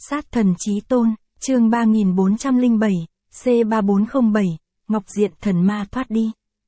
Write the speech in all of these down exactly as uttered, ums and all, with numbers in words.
Sát thần chí tôn, chương ba nghìn bốn trăm lẻ bảy, C ba bốn không bảy, Ngọc Diện thần ma thoát đi.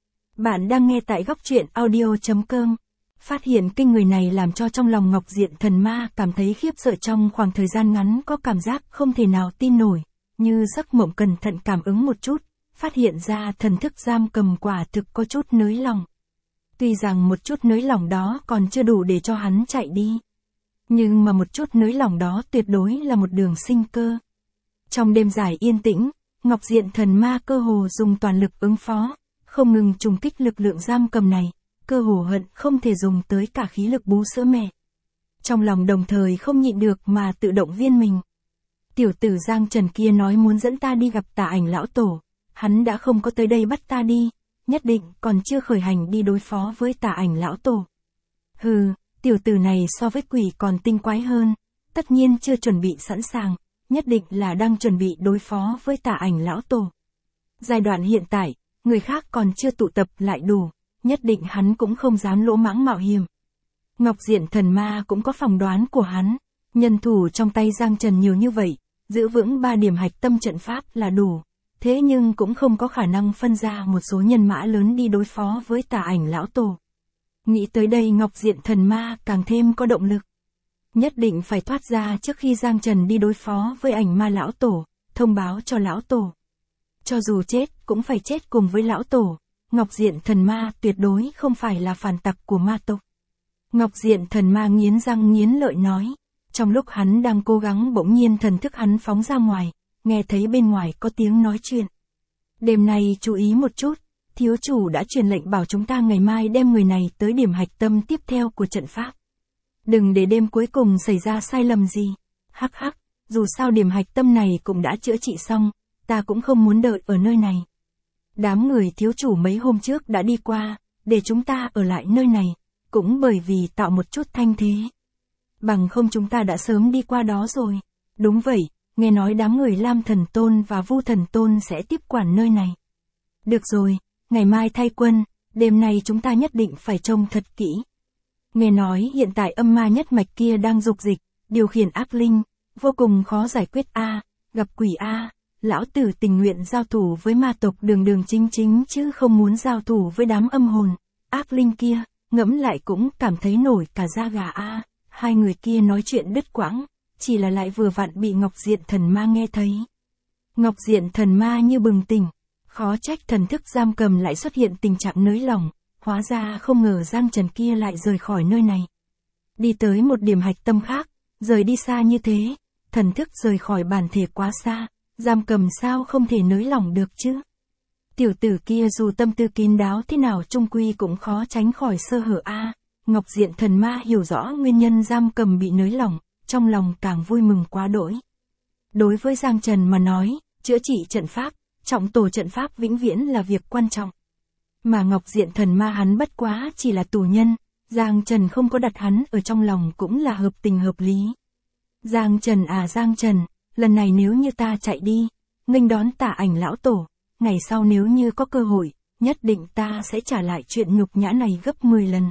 Bạn đang nghe tại góc truyện audio chấm com. Phát hiện kinh người này làm cho trong lòng Ngọc Diện thần ma cảm thấy khiếp sợ, trong khoảng thời gian ngắn có cảm giác không thể nào tin nổi, như giấc mộng. Cẩn thận cảm ứng một chút, phát hiện ra thần thức giam cầm quả thực có chút nới lỏng. Tuy rằng một chút nới lỏng đó còn chưa đủ để cho hắn chạy đi, nhưng mà một chút nới lỏng đó tuyệt đối là một đường sinh cơ. Trong đêm dài yên tĩnh, Ngọc Diện thần ma cơ hồ dùng toàn lực ứng phó, không ngừng trùng kích lực lượng giam cầm này, cơ hồ hận không thể dùng tới cả khí lực bú sữa mẹ. Trong lòng đồng thời không nhịn được mà tự động viên mình. Tiểu tử Giang Trần kia nói muốn dẫn ta đi gặp Tà Ảnh lão tổ, hắn đã không có tới đây bắt ta đi, nhất định còn chưa khởi hành đi đối phó với Tà Ảnh lão tổ. Hừ, tiểu tử này so với quỷ còn tinh quái hơn, tất nhiên chưa chuẩn bị sẵn sàng, nhất định là đang chuẩn bị đối phó với Tà Ảnh lão tổ. Giai đoạn hiện tại, người khác còn chưa tụ tập lại đủ, nhất định hắn cũng không dám lỗ mãng mạo hiểm. Ngọc Diện thần ma cũng có phỏng đoán của hắn, nhân thủ trong tay Giang Trần nhiều như vậy, giữ vững ba điểm hạch tâm trận pháp là đủ, thế nhưng cũng không có khả năng phân ra một số nhân mã lớn đi đối phó với Tà Ảnh lão tổ. Nghĩ tới đây Ngọc Diện thần ma càng thêm có động lực. Nhất định phải thoát ra trước khi Giang Trần đi đối phó với Ảnh ma lão tổ, thông báo cho lão tổ. Cho dù chết cũng phải chết cùng với lão tổ, Ngọc Diện thần ma tuyệt đối không phải là phản tặc của ma tộc. Ngọc Diện thần ma nghiến răng nghiến lợi nói. Trong lúc hắn đang cố gắng bỗng nhiên thần thức hắn phóng ra ngoài, nghe thấy bên ngoài có tiếng nói chuyện. Đêm nay chú ý một chút, thiếu chủ đã truyền lệnh bảo chúng ta ngày mai đem người này tới điểm hạch tâm tiếp theo của trận pháp. Đừng để đêm cuối cùng xảy ra sai lầm gì. Hắc hắc, dù sao điểm hạch tâm này cũng đã chữa trị xong, ta cũng không muốn đợi ở nơi này. Đám người thiếu chủ mấy hôm trước đã đi qua, để chúng ta ở lại nơi này, cũng bởi vì tạo một chút thanh thế. Bằng không chúng ta đã sớm đi qua đó rồi. Đúng vậy, nghe nói đám người Lam Thần Tôn và Vu Thần Tôn sẽ tiếp quản nơi này. Được rồi, ngày mai thay quân, đêm nay chúng ta nhất định phải trông thật kỹ. Nghe nói hiện tại âm ma nhất mạch kia đang dục dịch, điều khiển ác linh, vô cùng khó giải quyết a, gặp quỷ a, lão tử tình nguyện giao thủ với ma tộc đường đường chính chính chứ không muốn giao thủ với đám âm hồn, ác linh kia, ngẫm lại cũng cảm thấy nổi cả da gà a. Hai người kia nói chuyện đứt quãng, chỉ là lại vừa vặn bị Ngọc Diện thần ma nghe thấy. Ngọc Diện thần ma như bừng tỉnh, khó trách thần thức giam cầm lại xuất hiện tình trạng nới lỏng, hóa ra không ngờ Giang Trần kia lại rời khỏi nơi này. Đi tới một điểm hạch tâm khác, rời đi xa như thế, thần thức rời khỏi bản thể quá xa, giam cầm sao không thể nới lỏng được chứ. Tiểu tử kia dù tâm tư kín đáo thế nào chung quy cũng khó tránh khỏi sơ hở a. Ngọc Diện thần ma hiểu rõ nguyên nhân giam cầm bị nới lỏng, trong lòng càng vui mừng quá đỗi. Đối với Giang Trần mà nói, chữa trị trận pháp, trọng tổ trận pháp vĩnh viễn là việc quan trọng. Mà Ngọc Diện thần ma hắn bất quá chỉ là tù nhân, Giang Trần không có đặt hắn ở trong lòng cũng là hợp tình hợp lý. Giang Trần à Giang Trần, lần này nếu như ta chạy đi, nghênh đón Tà Ảnh lão tổ, ngày sau nếu như có cơ hội, nhất định ta sẽ trả lại chuyện nhục nhã này gấp mười lần.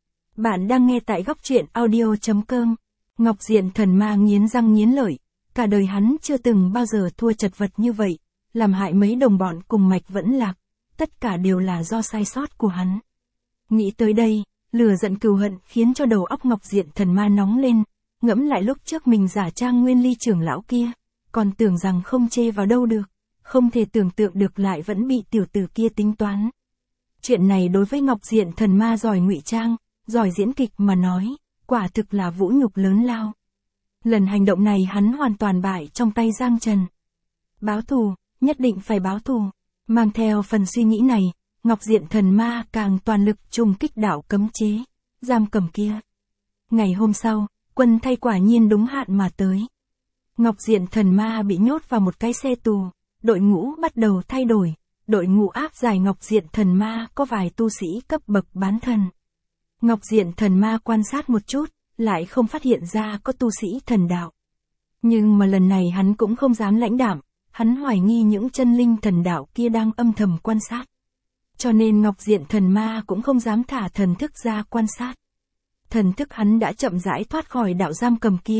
Bạn đang nghe tại góc truyện audio chấm com. Ngọc Diện thần ma nghiến răng nghiến lợi, cả đời hắn chưa từng bao giờ thua chật vật như vậy, làm hại mấy đồng bọn cùng mạch vẫn lạc, tất cả đều là do sai sót của hắn. Nghĩ tới đây, lửa giận cừu hận khiến cho đầu óc Ngọc Diện thần ma nóng lên, ngẫm lại lúc trước mình giả trang Nguyên Ly trưởng lão kia, còn tưởng rằng không chê vào đâu được, không thể tưởng tượng được lại vẫn bị tiểu tử kia tính toán. Chuyện này đối với Ngọc Diện thần ma giỏi ngụy trang, giỏi diễn kịch mà nói, quả thực là vũ nhục lớn lao. Lần hành động này hắn hoàn toàn bại trong tay Giang Trần. Báo thù, nhất định phải báo thù. Mang theo phần suy nghĩ này, Ngọc Diện thần ma càng toàn lực trùng kích đạo cấm chế, giam cầm kia. Ngày hôm sau, quân thay quả nhiên đúng hạn mà tới. Ngọc Diện thần ma bị nhốt vào một cái xe tù, đội ngũ bắt đầu thay đổi, đội ngũ áp giải Ngọc Diện thần ma có vài tu sĩ cấp bậc bán thần. Ngọc Diện thần ma quan sát một chút, lại không phát hiện ra có tu sĩ thần đạo. Nhưng mà lần này hắn cũng không dám lãnh đạm, hắn hoài nghi những chân linh thần đạo kia đang âm thầm quan sát. Cho nên Ngọc Diện thần ma cũng không dám thả thần thức ra quan sát. Thần thức hắn đã chậm rãi thoát khỏi đạo giam cầm kia,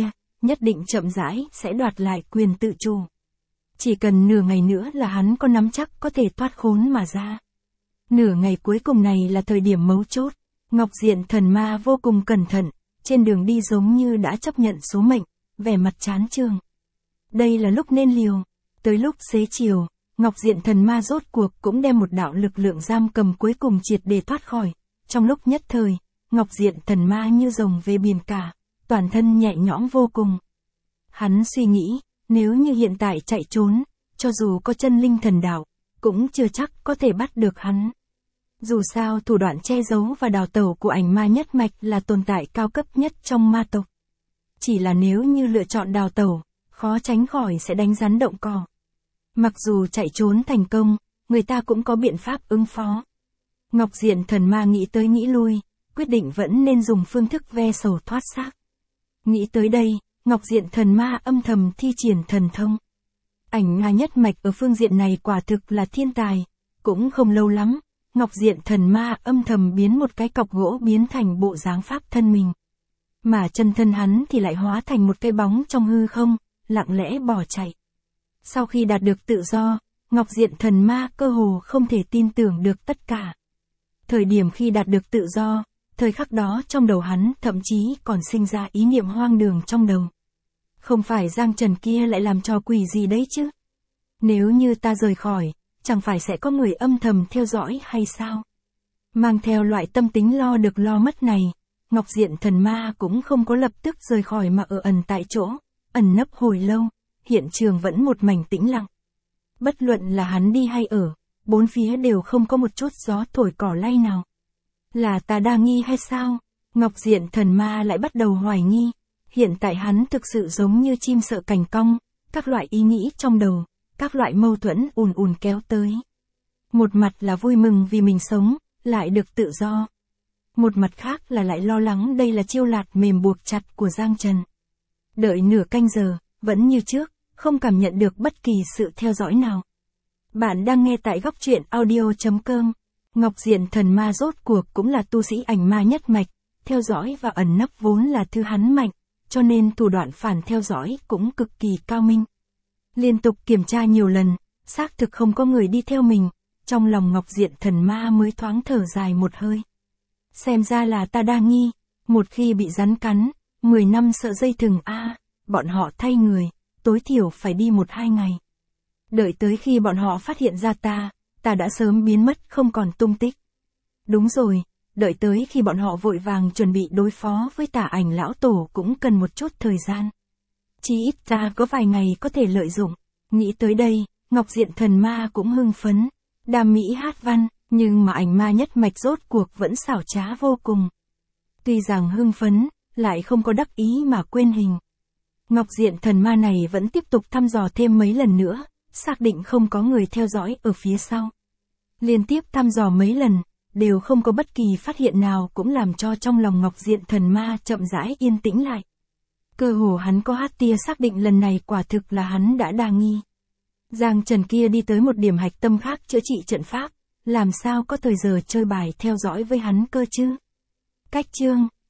nhất định chậm rãi sẽ đoạt lại quyền tự chủ. Chỉ cần nửa ngày nữa là hắn có nắm chắc có thể thoát khốn mà ra. Nửa ngày cuối cùng này là thời điểm mấu chốt, Ngọc Diện Thần Ma vô cùng cẩn thận, trên đường đi giống như đã chấp nhận số mệnh, vẻ mặt chán chường. Đây là lúc nên liều. Tới lúc xế chiều, Ngọc Diện Thần Ma rốt cuộc cũng đem một đạo lực lượng giam cầm cuối cùng triệt để thoát khỏi. Trong lúc nhất thời, Ngọc Diện Thần Ma như rồng về biển cả, toàn thân nhẹ nhõm vô cùng. Hắn suy nghĩ, nếu như hiện tại chạy trốn, cho dù có chân linh thần đạo, cũng chưa chắc có thể bắt được hắn. Dù sao thủ đoạn che giấu và đào tẩu của ảnh ma nhất mạch là tồn tại cao cấp nhất trong ma tộc. Chỉ là nếu như lựa chọn đào tẩu, khó tránh khỏi sẽ đánh rắn động cỏ. Mặc dù chạy trốn thành công, người ta cũng có biện pháp ứng phó. Ngọc Diện Thần Ma nghĩ tới nghĩ lui, quyết định vẫn nên dùng phương thức ve sầu thoát xác. Nghĩ tới đây, Ngọc Diện Thần Ma âm thầm thi triển thần thông. Ảnh ma nhất mạch ở phương diện này quả thực là thiên tài, cũng không lâu lắm, Ngọc Diện Thần Ma âm thầm biến một cái cọc gỗ biến thành bộ dáng pháp thân mình. Mà chân thân hắn thì lại hóa thành một cái bóng trong hư không, lặng lẽ bỏ chạy. Sau khi đạt được tự do, Ngọc Diện Thần Ma cơ hồ không thể tin tưởng được tất cả. Thời điểm khi đạt được tự do, thời khắc đó trong đầu hắn thậm chí còn sinh ra ý niệm hoang đường trong đầu. Không phải Giang Trần kia lại làm trò quỷ gì đấy chứ? Nếu như ta rời khỏi, chẳng phải sẽ có người âm thầm theo dõi hay sao? Mang theo loại tâm tính lo được lo mất này, Ngọc Diện Thần Ma cũng không có lập tức rời khỏi mà ở ẩn tại chỗ, ẩn nấp hồi lâu, hiện trường vẫn một mảnh tĩnh lặng. Bất luận là hắn đi hay ở, bốn phía đều không có một chút gió thổi cỏ lay nào. Là ta đa nghi hay sao? Ngọc Diện Thần Ma lại bắt đầu hoài nghi. Hiện tại hắn thực sự giống như chim sợ cành cong, các loại ý nghĩ trong đầu, các loại mâu thuẫn ùn ùn kéo tới. Một mặt là vui mừng vì mình sống, lại được tự do. Một mặt khác là lại lo lắng đây là chiêu lạt mềm buộc chặt của Giang Trần. Đợi nửa canh giờ, vẫn như trước, không cảm nhận được bất kỳ sự theo dõi nào. Bạn đang nghe tại góc truyện audio chấm com. Ngọc Diện Thần Ma rốt cuộc cũng là tu sĩ ảnh ma nhất mạch, theo dõi và ẩn nấp vốn là thứ hắn mạnh, cho nên thủ đoạn phản theo dõi cũng cực kỳ cao minh. Liên tục kiểm tra nhiều lần, xác thực không có người đi theo mình, trong lòng Ngọc Diện Thần Ma mới thoáng thở dài một hơi. Xem ra là ta đa nghi, một khi bị rắn cắn, mười năm sợ dây thừng a, bọn họ thay người, tối thiểu phải đi một hai ngày. Đợi tới khi bọn họ phát hiện ra ta, ta đã sớm biến mất không còn tung tích. Đúng rồi, đợi tới khi bọn họ vội vàng chuẩn bị đối phó với Tà Ảnh lão tổ cũng cần một chút thời gian. Chỉ ít ta có vài ngày có thể lợi dụng. Nghĩ tới đây, Ngọc Diện Thần Ma cũng hưng phấn. Đam mỹ hát văn, nhưng mà ảnh ma nhất mạch rốt cuộc vẫn xảo trá vô cùng. Tuy rằng hưng phấn, lại không có đắc ý mà quên hình. Ngọc Diện Thần Ma này vẫn tiếp tục thăm dò thêm mấy lần nữa, xác định không có người theo dõi ở phía sau. Liên tiếp thăm dò mấy lần, đều không có bất kỳ phát hiện nào cũng làm cho trong lòng Ngọc Diện Thần Ma chậm rãi yên tĩnh lại. Cơ hồ hắn có hát tia xác định lần này quả thực là hắn đã đa nghi. Giang Trần kia đi tới một điểm hạch tâm khác chữa trị trận pháp, làm sao có thời giờ chơi bài theo dõi với hắn cơ chứ? Cách chương